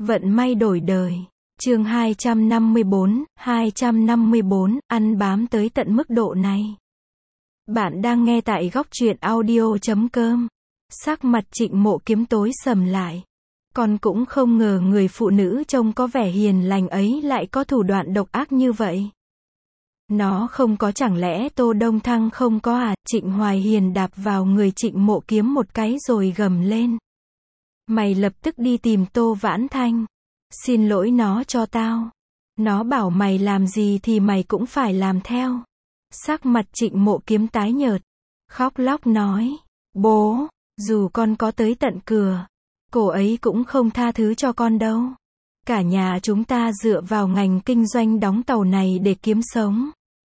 Vận may đổi đời. Chương 254, ăn bám tới tận mức độ này. Bạn đang nghe tại góc truyện audio.com. Sắc mặt Trịnh Mộ Kiếm tối sầm lại. Con cũng không ngờ người phụ nữ trông có vẻ hiền lành ấy lại có thủ đoạn độc ác như vậy. Nó không có, chẳng lẽ Tô Đông Thăng không có à? Trịnh Hoài Hiền đạp vào người Trịnh Mộ Kiếm một cái rồi gầm lên. Mày lập tức đi tìm Tô Vãn Thanh. Xin lỗi nó cho tao. Nó bảo mày làm gì thì mày cũng phải làm theo. Sắc mặt Trịnh Mộ Kiếm tái nhợt. Khóc lóc nói. Bố, dù con có tới tận cửa, cô ấy cũng không tha thứ cho con đâu. Cả nhà chúng ta dựa vào ngành kinh doanh đóng tàu này để kiếm sống.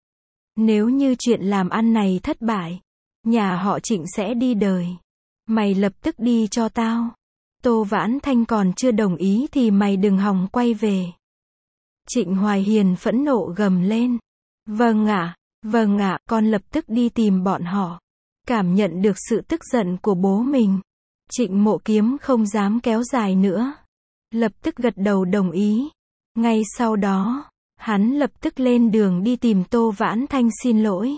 Nếu như chuyện làm ăn này thất bại, nhà họ Trịnh sẽ đi đời. Mày lập tức đi cho tao. Tô Vãn Thanh còn chưa đồng ý thì mày đừng hòng quay về. Trịnh Hoài Hiền phẫn nộ gầm lên. Vâng ạ, con lập tức đi tìm bọn họ. Cảm nhận được sự tức giận của bố mình, Trịnh Mộ Kiếm không dám kéo dài nữa. Lập tức gật đầu đồng ý. Ngay sau đó, hắn lập tức lên đường đi tìm Tô Vãn Thanh xin lỗi.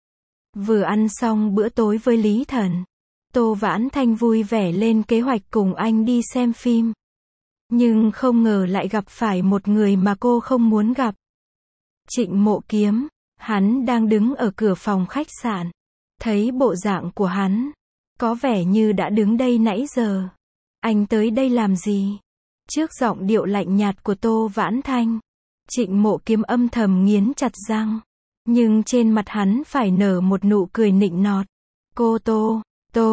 Vừa ăn xong bữa tối với Lý Thần, Tô Vãn Thanh vui vẻ lên kế hoạch cùng anh đi xem phim. Nhưng không ngờ lại gặp phải một người mà cô không muốn gặp. Trịnh Mộ Kiếm, hắn đang đứng ở cửa phòng khách sạn. Thấy bộ dạng của hắn, có vẻ như đã đứng đây nãy giờ. Anh tới đây làm gì? Trước giọng điệu lạnh nhạt của Tô Vãn Thanh, Trịnh Mộ Kiếm âm thầm nghiến chặt răng. Nhưng trên mặt hắn phải nở một nụ cười nịnh nọt. Cô Tô,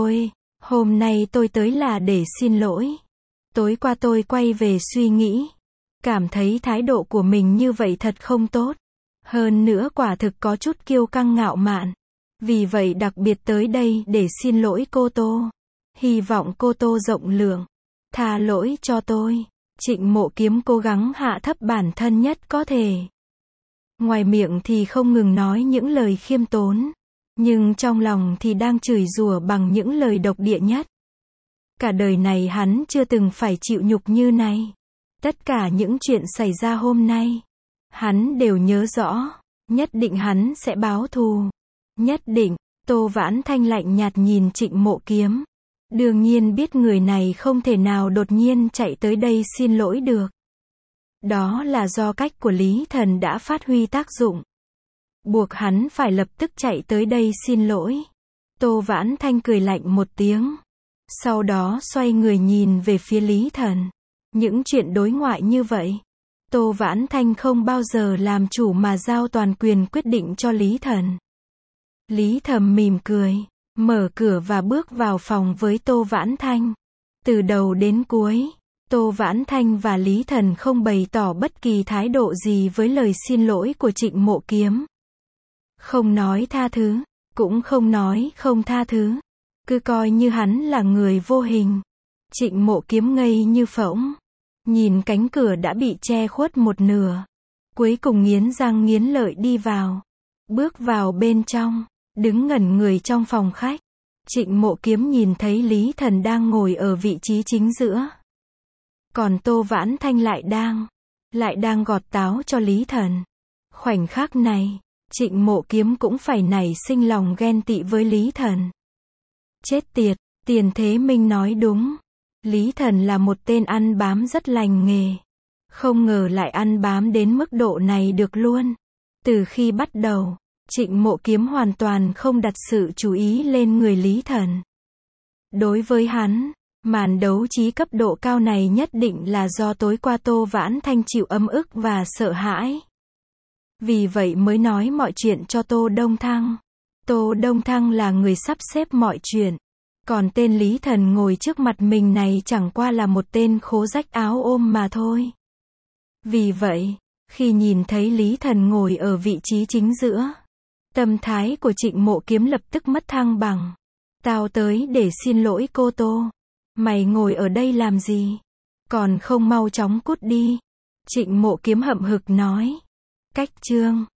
hôm nay tôi tới là để xin lỗi. Tối qua tôi quay về suy nghĩ, cảm thấy thái độ của mình như vậy thật không tốt. Hơn nữa quả thực có chút kiêu căng ngạo mạn. Vì vậy đặc biệt tới đây để xin lỗi cô Tô. Hy vọng cô Tô rộng lượng, tha lỗi cho tôi. Trịnh Mộ Kiếm cố gắng hạ thấp bản thân nhất có thể. Ngoài miệng thì không ngừng nói những lời khiêm tốn, nhưng trong lòng thì đang chửi rủa bằng những lời độc địa nhất. Cả đời này hắn chưa từng phải chịu nhục như này. Tất cả những chuyện xảy ra hôm nay, hắn đều nhớ rõ. Nhất định hắn sẽ báo thù. Nhất định. Tô Vãn Thanh lạnh nhạt nhìn Trịnh Mộ Kiếm. Đương nhiên biết người này không thể nào đột nhiên chạy tới đây xin lỗi được. Đó là do cách của Lý Thần đã phát huy tác dụng, buộc hắn phải lập tức chạy tới đây xin lỗi. Tô Vãn Thanh cười lạnh một tiếng. Sau đó xoay người nhìn về phía Lý Thần. Những chuyện đối ngoại như vậy, Tô Vãn Thanh không bao giờ làm chủ mà giao toàn quyền quyết định cho Lý Thần. Lý Thầm mỉm cười, mở cửa và bước vào phòng với Tô Vãn Thanh. Từ đầu đến cuối, Tô Vãn Thanh và Lý Thần không bày tỏ bất kỳ thái độ gì với lời xin lỗi của Trịnh Mộ Kiếm. Không nói tha thứ, cũng không nói không tha thứ. Cứ coi như hắn là người vô hình. Trịnh Mộ Kiếm ngây như phỗng. Nhìn cánh cửa đã bị che khuất một nửa. Cuối cùng nghiến răng nghiến lợi đi vào. Bước vào bên trong, đứng ngẩn người trong phòng khách. Trịnh Mộ Kiếm nhìn thấy Lý Thần đang ngồi ở vị trí chính giữa. Còn Tô Vãn Thanh lại đang gọt táo cho Lý Thần. Khoảnh khắc này, Trịnh Mộ Kiếm cũng phải nảy sinh lòng ghen tị với Lý Thần. Chết tiệt, Tiền Thế Minh nói đúng. Lý Thần là một tên ăn bám rất lành nghề. Không ngờ lại ăn bám đến mức độ này được luôn. Từ khi bắt đầu, Trịnh Mộ Kiếm hoàn toàn không đặt sự chú ý lên người Lý Thần. Đối với hắn, màn đấu trí cấp độ cao này nhất định là do tối qua Tô Vãn Thanh chịu ấm ức và sợ hãi. Vì vậy mới nói mọi chuyện cho Tô Đông Thăng. Tô Đông Thăng là người sắp xếp mọi chuyện. Còn tên Lý Thần ngồi trước mặt mình này chẳng qua là một tên khố rách áo ôm mà thôi. Vì vậy, khi nhìn thấy Lý Thần ngồi ở vị trí chính giữa, tâm thái của Trịnh Mộ Kiếm lập tức mất thăng bằng. Tao tới để xin lỗi cô Tô. Mày ngồi ở đây làm gì? Còn không mau chóng cút đi. Trịnh Mộ Kiếm hậm hực nói. Cách chương